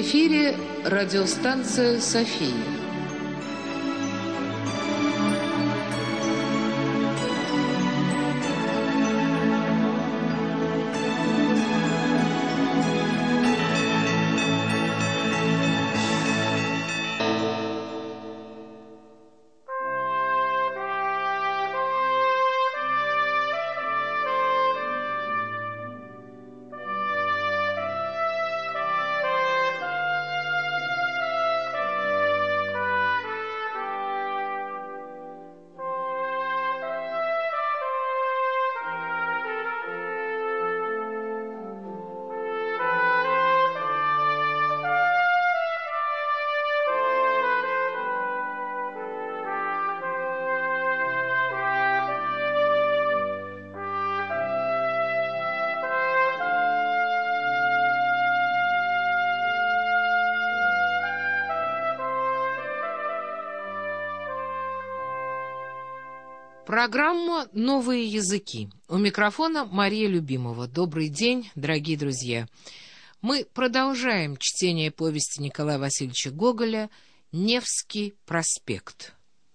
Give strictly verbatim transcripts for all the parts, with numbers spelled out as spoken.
эфире радиостанция «София». Программа «Новые языки». У микрофона Мария Любимова. Добрый день, дорогие друзья. Мы продолжаем чтение повести Николая Васильевича Гоголя «Невский проспект».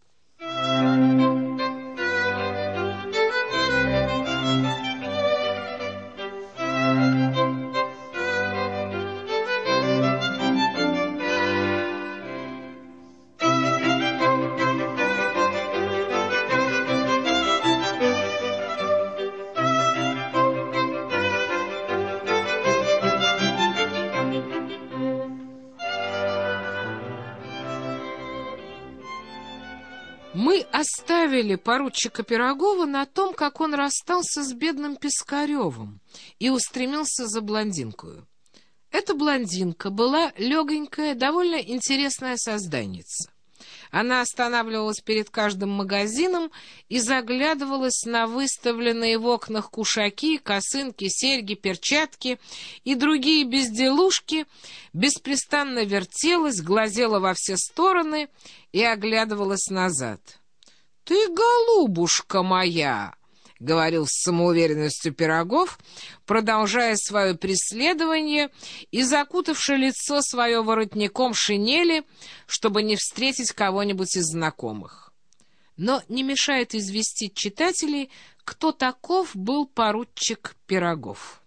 Мы оставили поручика Пирогова на том, как он расстался с бедным Пискаревым и устремился за блондинкою. Эта блондинка была легонькая, довольно интересная созданница. Она останавливалась перед каждым магазином и заглядывалась на выставленные в окнах кушаки, косынки, серьги, перчатки и другие безделушки, беспрестанно вертелась, глазела во все стороны и оглядывалась назад. «Ты, голубушка моя!» — говорил с самоуверенностью Пирогов, продолжая свое преследование и закутавши лицо свое воротником шинели, чтобы не встретить кого-нибудь из знакомых. Но не мешает известить читателей, кто таков был поручик Пирогов.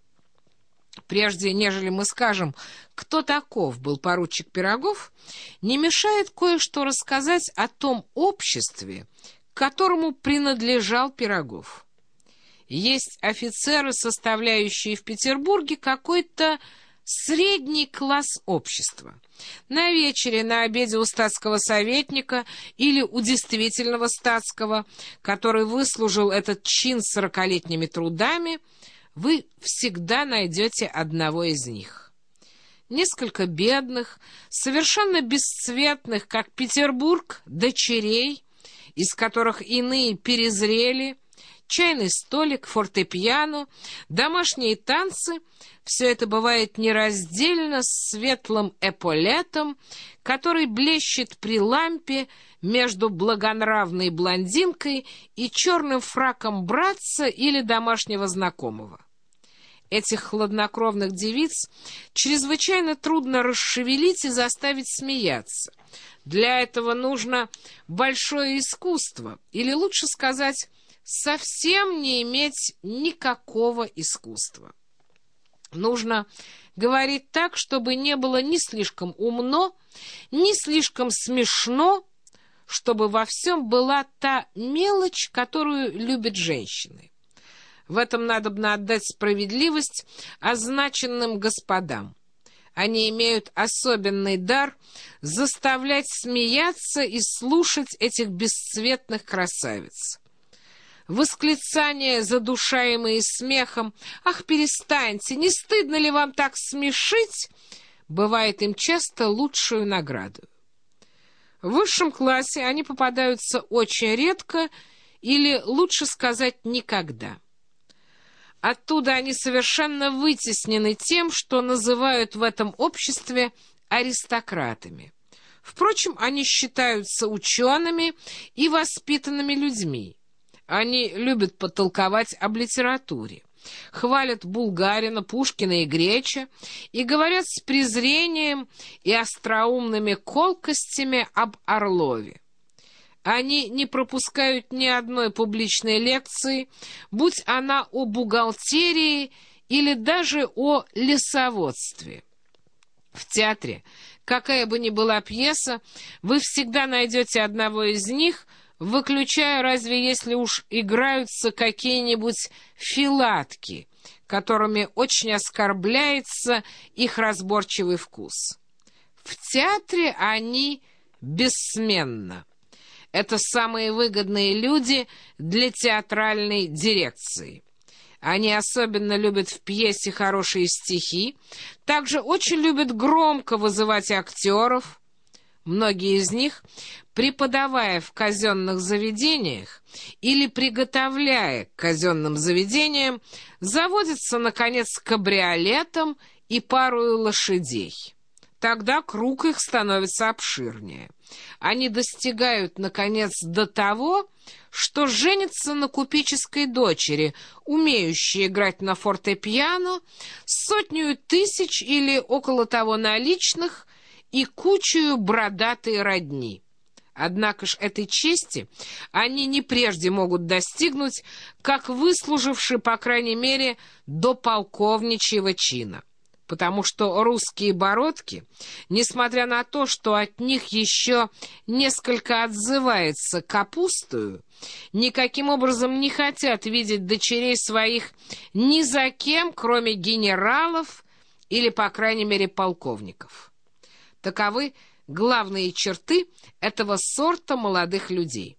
Прежде нежели мы скажем, кто таков был поручик Пирогов, не мешает кое-что рассказать о том обществе, к которому принадлежал Пирогов. Есть офицеры, составляющие в Петербурге какой-то средний класс общества. На вечере, на обеде у статского советника или у действительного статского, который выслужил этот чин сорокалетними трудами, вы всегда найдете одного из них. Несколько бедных, совершенно бесцветных, как Петербург, дочерей, из которых иные перезрели, чайный столик, фортепиано, домашние танцы — все это бывает нераздельно с светлым эполетом, который блещет при лампе между благонравной блондинкой и черным фраком братца или домашнего знакомого. Этих хладнокровных девиц чрезвычайно трудно расшевелить и заставить смеяться. Для этого нужно большое искусство, или, лучше сказать, совсем не иметь никакого искусства. Нужно говорить так, чтобы не было ни слишком умно, ни слишком смешно, чтобы во всем была та мелочь, которую любят женщины. В этом надобно отдать справедливость означенным господам. Они имеют особенный дар заставлять смеяться и слушать этих бесцветных красавиц. Восклицания, задушаемые смехом: «Ах, перестаньте, не стыдно ли вам так смешить?», бывает им часто лучшую награду. В высшем классе они попадаются очень редко, или, лучше сказать, никогда. Оттуда они совершенно вытеснены тем, что называют в этом обществе аристократами. Впрочем, они считаются учеными и воспитанными людьми. Они любят потолковать об литературе. хвалят Булгарина, Пушкина и Греча и говорят с презрением и остроумными колкостями об Орлове. Они не пропускают ни одной публичной лекции, будь она о бухгалтерии или даже о лесоводстве. В театре, какая бы ни была пьеса, вы всегда найдете одного из них, выключая разве если уж играются какие-нибудь филатки, которыми очень оскорбляется их разборчивый вкус. В театре они бессменно. Это самые выгодные люди для театральной дирекции. Они особенно любят в пьесе хорошие стихи, также очень любят громко вызывать актеров. Многие из них, преподавая в казенных заведениях или приготовляя к казенным заведениям, заводятся, наконец, кабриолетом и парою лошадей. Тогда круг их становится обширнее. Они достигают, наконец, до того, что женятся на купеческой дочери, умеющей играть на фортепиано, сотню тысяч или около того наличных и кучею бродатой родни. Однако ж этой чести они не прежде могут достигнуть, как выслуживши, по крайней мере, до полковничьего чина. Потому что русские бородки, несмотря на то, что от них еще несколько отзывается капустою, никаким образом не хотят видеть дочерей своих ни за кем, кроме генералов или, по крайней мере, полковников. Таковы главные черты этого сорта молодых людей.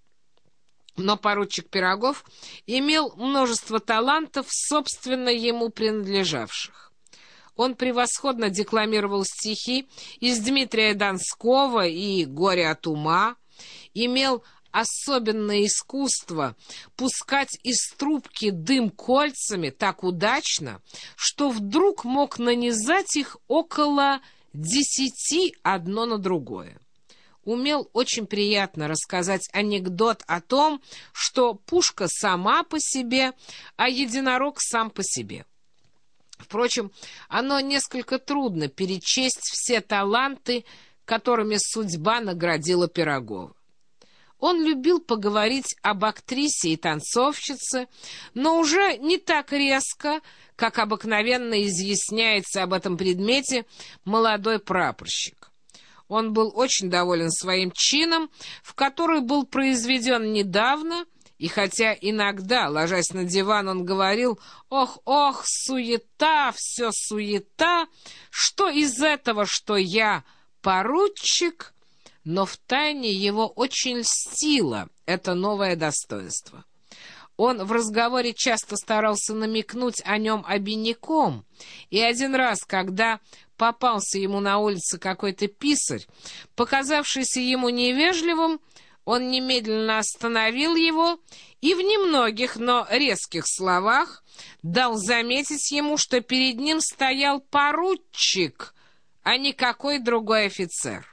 Но поручик Пирогов имел множество талантов, собственно ему принадлежавших. Он превосходно декламировал стихи из Дмитрия Донского и «Горе от ума», имел особенное искусство пускать из трубки дым кольцами так удачно, что вдруг мог нанизать их около десяти одно на другое. Умел очень приятно рассказать анекдот о том, что пушка сама по себе, а единорог сам по себе. Впрочем, оно несколько трудно перечесть все таланты, которыми судьба наградила Пирогова. Он любил поговорить об актрисе и танцовщице, но уже не так резко, как обыкновенно изъясняется об этом предмете молодой прапорщик. Он был очень доволен своим чином, в который был произведен недавно, и хотя иногда, ложась на диван, он говорил: «Ох, ох, суета, все суета, что из этого, что я поручик», но втайне его очень льстило это новое достоинство. Он в разговоре часто старался намекнуть о нем обиняком, и один раз, когда попался ему на улице какой-то писарь, показавшийся ему невежливым, он немедленно остановил его и в немногих, но резких словах дал заметить ему, что перед ним стоял поручик, а не какой другой офицер.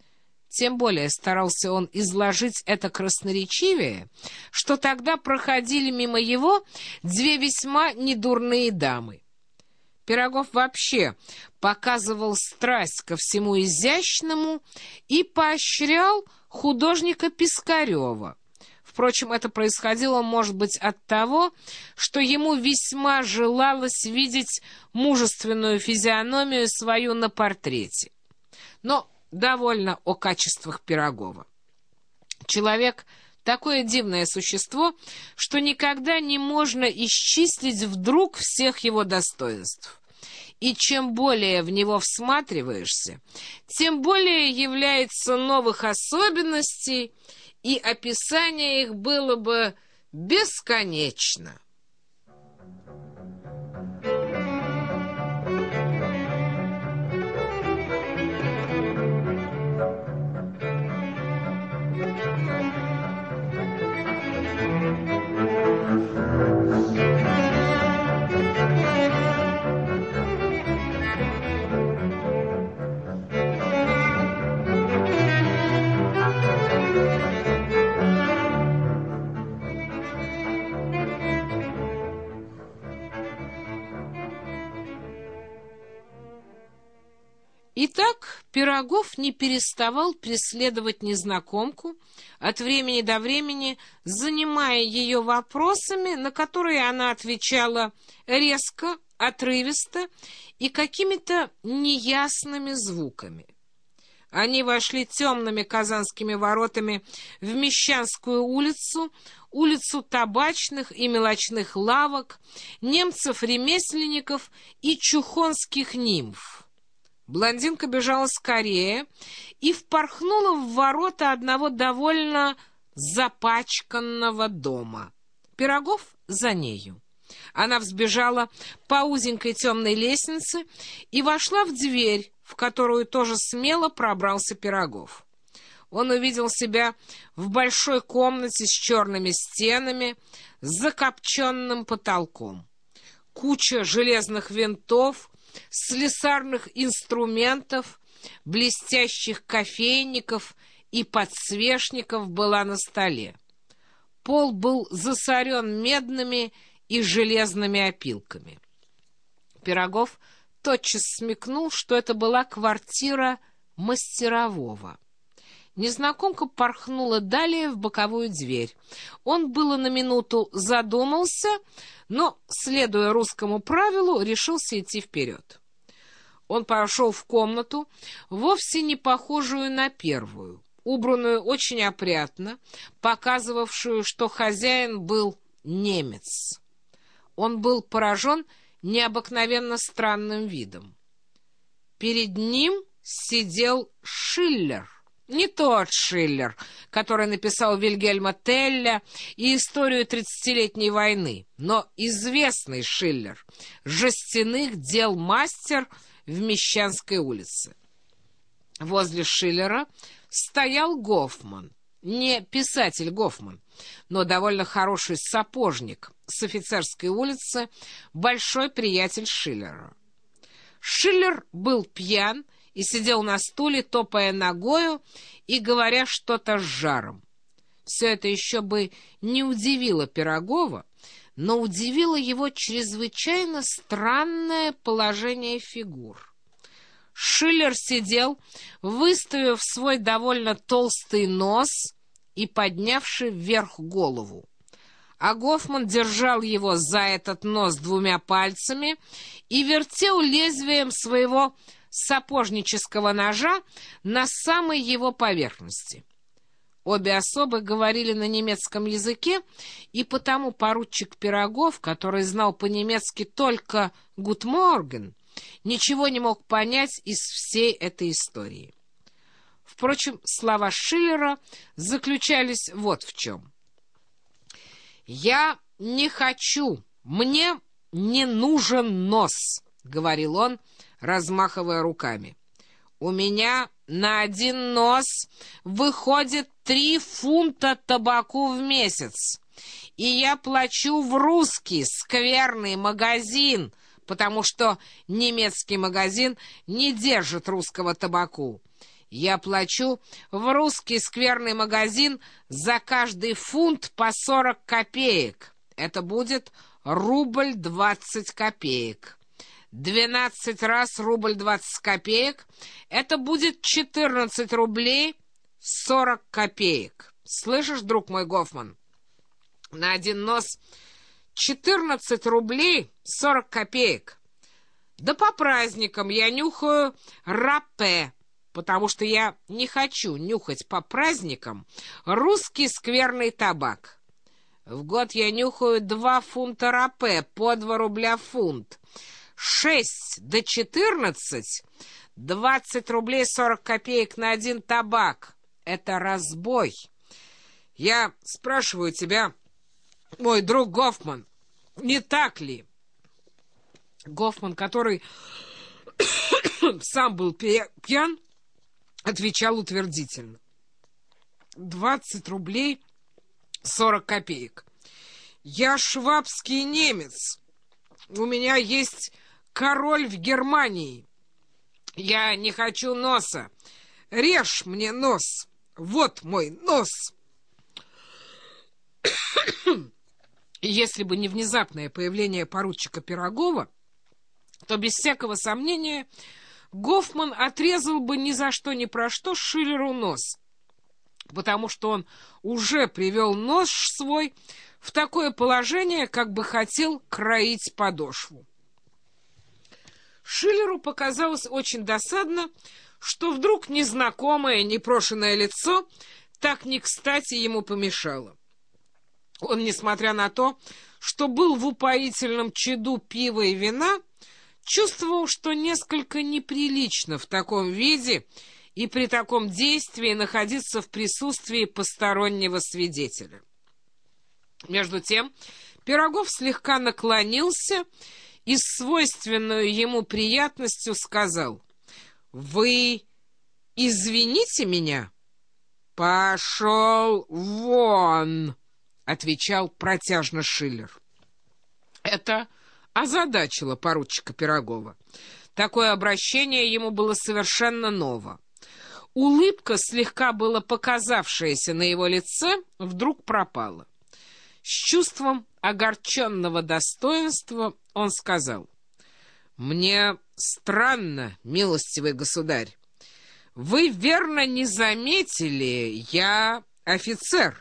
Тем более старался он изложить это красноречивее, что тогда проходили мимо его две весьма недурные дамы. Пирогов вообще показывал страсть ко всему изящному и поощрял художника Пискарева. Впрочем, это происходило, может быть, от того, что ему весьма желалось видеть мужественную физиономию свою на портрете. Но довольно о качествах Пирогова. Человек — такое дивное существо, что никогда не можно исчислить вдруг всех его достоинств. И чем более в него всматриваешься, тем более является новых особенностей, и описание их было бы бесконечно. Так Пирогов не переставал преследовать незнакомку, от времени до времени занимая ее вопросами, на которые она отвечала резко, отрывисто и какими-то неясными звуками. Они вошли темными казанскими воротами в Мещанскую улицу, улицу табачных и мелочных лавок, немцев-ремесленников и чухонских нимф. Блондинка бежала скорее и впорхнула в ворота одного довольно запачканного дома. Пирогов за нею. Она взбежала по узенькой темной лестнице и вошла в дверь, в которую тоже смело пробрался Пирогов. Он увидел себя в большой комнате с черными стенами, с закопченным потолком. Куча железных винтов, слесарных инструментов, блестящих кофейников и подсвечников была на столе. Пол был засорен медными и железными опилками. Пирогов тотчас смекнул, что это была квартира мастерового. Незнакомка порхнула далее в боковую дверь. Он было на минуту задумался, но, следуя русскому правилу, решился идти вперед. Он пошел в комнату, вовсе не похожую на первую, убранную очень опрятно, показывавшую, что хозяин был немец. Он был поражен необыкновенно странным видом. Перед ним сидел Шиллер. Не тот Шиллер, который написал Вильгельма Телля и историю тридцатилетней войны, но известный Шиллер, жестяных дел мастер в Мещанской улице. Возле Шиллера стоял Гофман, не писатель Гофман, но довольно хороший сапожник с Офицерской улицы, большой приятель Шиллера. Шиллер был пьян и сидел на стуле, топая ногою и говоря что-то с жаром. Все это еще бы не удивило Пирогова, но удивило его чрезвычайно странное положение фигур. Шиллер сидел, выставив свой довольно толстый нос и поднявший вверх голову, а Гофман держал его за этот нос двумя пальцами и вертел лезвием своего сапожнического ножа на самой его поверхности. Обе особы говорили на немецком языке, и потому поручик Пирогов, который знал по-немецки только «Гут морген», ничего не мог понять из всей этой истории. Впрочем, слова Шиллера заключались вот в чем. «Я не хочу, мне не нужен нос», — говорил он, размахивая руками. «У меня на один нос выходит три фунта табаку в месяц, и я плачу в русский скверный магазин, потому что немецкий магазин не держит русского табаку. Я плачу в русский скверный магазин за каждый фунт по сорок копеек. Это будет рубль двадцать копеек. Двенадцать раз рубль двадцать копеек. Это будет четырнадцать рублей сорок копеек. Слышишь, друг мой Гофман? На один нос четырнадцать рублей сорок копеек. Да по праздникам я нюхаю рапе, потому что я не хочу нюхать по праздникам русский скверный табак. В год я нюхаю два фунта рапе, по два рубля фунт. Шесть до четырнадцать, двадцать рублей сорок копеек на один табак. Это разбой. Я спрашиваю тебя, мой друг Гофман, не так ли? Гофман, который сам был пьян, отвечал утвердительно. Двадцать рублей сорок копеек. Я швабский немец. У меня есть король в Германии. Я не хочу носа. Режь мне нос. Вот мой нос. Если бы не внезапное появление поручика Пирогова, то без всякого сомнения Гофман отрезал бы ни за что ни про что Шиллеру нос, потому что он уже привел нож свой в такое положение, как бы хотел кроить подошву. Шиллеру показалось очень досадно, что вдруг незнакомое, непрошенное лицо так не кстати ему помешало. Он, несмотря на то, что был в упоительном чаду пива и вина, чувствовал, что несколько неприлично в таком виде и при таком действии находиться в присутствии постороннего свидетеля. Между тем Пирогов слегка наклонился и с свойственной ему приятностью сказал: «Вы извините меня?» «Пошел вон!» — отвечал протяжно Шиллер. Это озадачило поручика Пирогова. Такое обращение ему было совершенно ново. Улыбка, слегка было показавшаяся на его лице, вдруг пропала. С чувством огорченного достоинства он сказал: «Мне странно, милостивый государь. Вы верно не заметили, я офицер».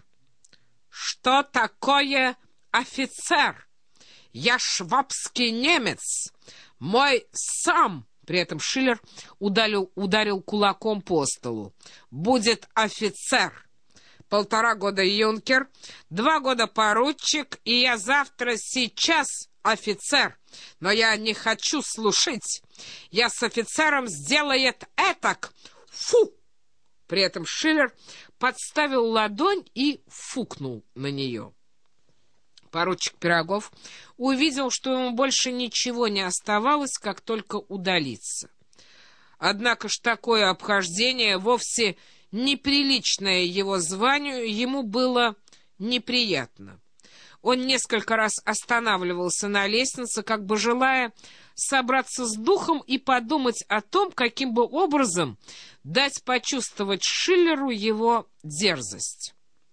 «Что такое офицер? Я швабский немец. Мой сам...» При этом Шиллер ударил, ударил кулаком по столу. «Будет офицер. Полтора года юнкер, два года поручик, и я завтра сейчас офицер. Но я не хочу слушать. Я с офицером сделает этак. Фу!» При этом Шиллер подставил ладонь и фукнул на нее. Поручик Пирогов увидел, что ему больше ничего не оставалось, как только удалиться. Однако ж такое обхождение, вовсе неприличное его званию, ему было неприятно. Он несколько раз останавливался на лестнице, как бы желая собраться с духом и подумать о том, каким бы образом дать почувствовать Шиллеру его дерзость.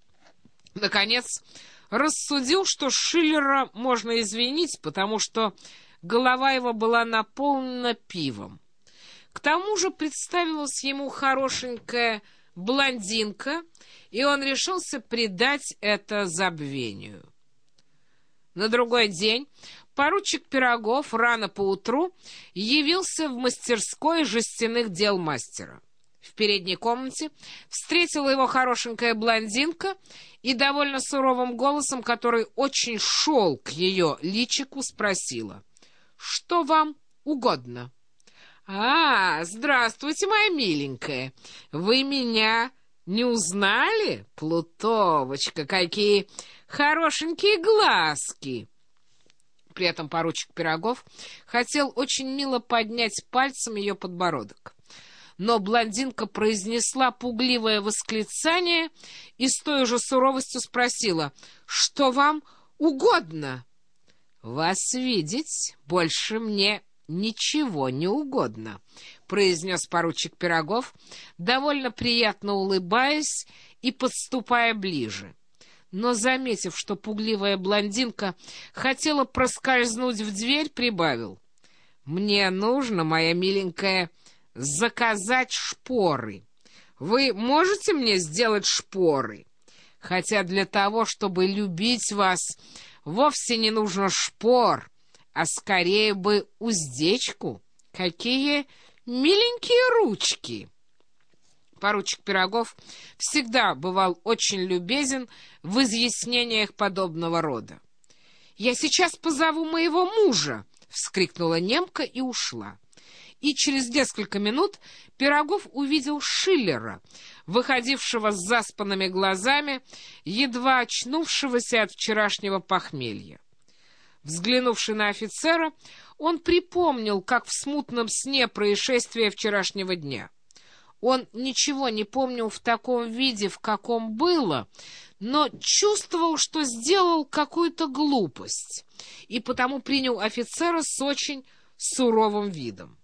Наконец, рассудил, что Шиллера можно извинить, потому что голова его была наполнена пивом. К тому же представилась ему хорошенькая блондинка, и он решился предать это забвению. На другой день поручик Пирогов рано поутру явился в мастерской жестяных дел мастера. В передней комнате встретила его хорошенькая блондинка и довольно суровым голосом, который очень шел к ее личику, спросила: «Что вам угодно?» «А, здравствуйте, моя миленькая! Вы меня не узнали? Плутовочка, какие хорошенькие глазки!» При этом поручик Пирогов хотел очень мило поднять пальцем ее подбородок. Но блондинка произнесла пугливое восклицание и с той же суровостью спросила: «Что вам угодно?» «Вас видеть больше мне ничего не угодно», — произнес поручик Пирогов, довольно приятно улыбаясь и подступая ближе. Но, заметив, что пугливая блондинка хотела проскользнуть в дверь, прибавил: «Мне нужно, моя миленькая, заказать шпоры. Вы можете мне сделать шпоры? Хотя для того, чтобы любить вас, вовсе не нужно шпор, а скорее бы уздечку. Какие миленькие ручки!» Поручик Пирогов всегда бывал очень любезен в изъяснениях подобного рода. «Я сейчас позову моего мужа!» — вскрикнула немка и ушла. И через несколько минут Пирогов увидел Шиллера, выходившего с заспанными глазами, едва очнувшегося от вчерашнего похмелья. Взглянувши на офицера, он припомнил, как в смутном сне происшествие вчерашнего дня. Он ничего не помнил в таком виде, в каком было, но чувствовал, что сделал какую-то глупость, и потому принял офицера с очень суровым видом.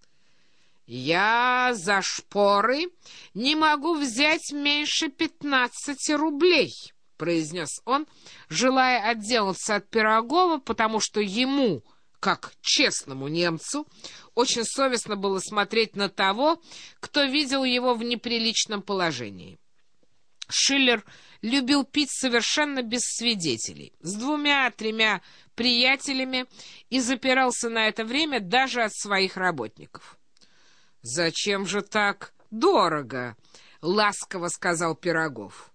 «Я за шпоры не могу взять меньше пятнадцати рублей», — произнес он, желая отделаться от Пирогова, потому что ему, как честному немцу, очень совестно было смотреть на того, кто видел его в неприличном положении. Шиллер любил пить совершенно без свидетелей, с двумя-тремя приятелями, и запирался на это время даже от своих работников. «Зачем же так дорого?» — ласково сказал Пирогов.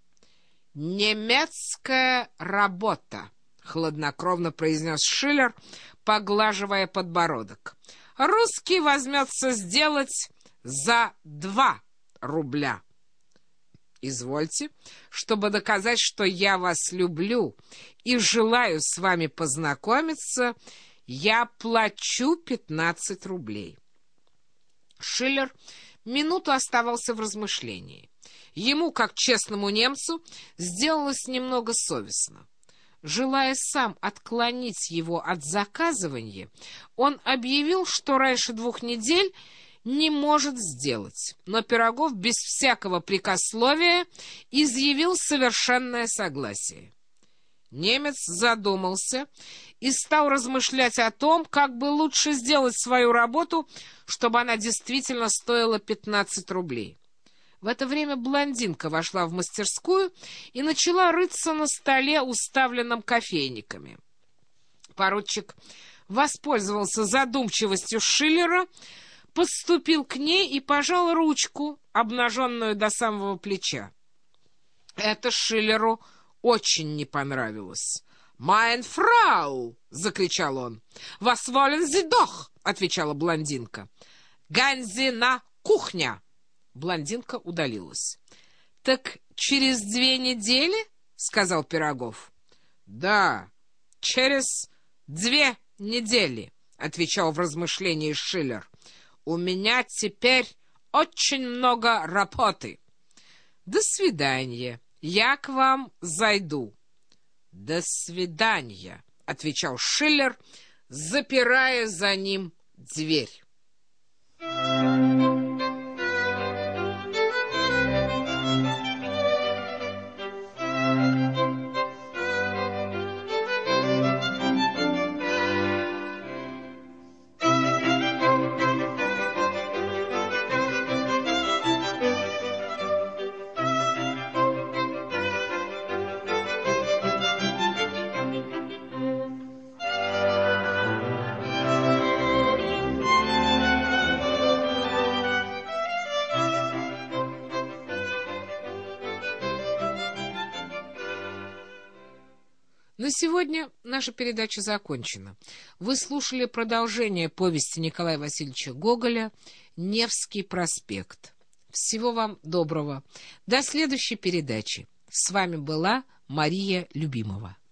«Немецкая работа», — хладнокровно произнес Шиллер, поглаживая подбородок. «Русский возьмется сделать за два рубля». «Извольте, чтобы доказать, что я вас люблю и желаю с вами познакомиться, я плачу пятнадцать рублей». Шиллер минуту оставался в размышлении. Ему, как честному немцу, сделалось немного совестно. Желая сам отклонить его от заказывания, он объявил, что раньше двух недель не может сделать, но Пирогов без всякого прекословия изъявил совершенное согласие. Немец задумался и стал размышлять о том, как бы лучше сделать свою работу, чтобы она действительно стоила пятнадцать рублей. В это время блондинка вошла в мастерскую и начала рыться на столе, уставленном кофейниками. Поручик воспользовался задумчивостью Шиллера, подступил к ней и пожал ручку, обнаженную до самого плеча. Это Шиллеру очень не понравилось. «Майн фрау!» — закричал он. «Was wollen Sie doch?» — отвечала блондинка. «Gehen Sie на кухня!» Блондинка удалилась. «Так через две недели?» — сказал Пирогов. «Да, через две недели», — отвечал в размышлении Шиллер. «У меня теперь очень много работы. До свидания. Я к вам зайду». «До свидания», — отвечал Шиллер, запирая за ним дверь. На сегодня наша передача закончена. Вы слушали продолжение повести Николая Васильевича Гоголя «Невский проспект». Всего вам доброго. До следующей передачи. С вами была Мария Любимова.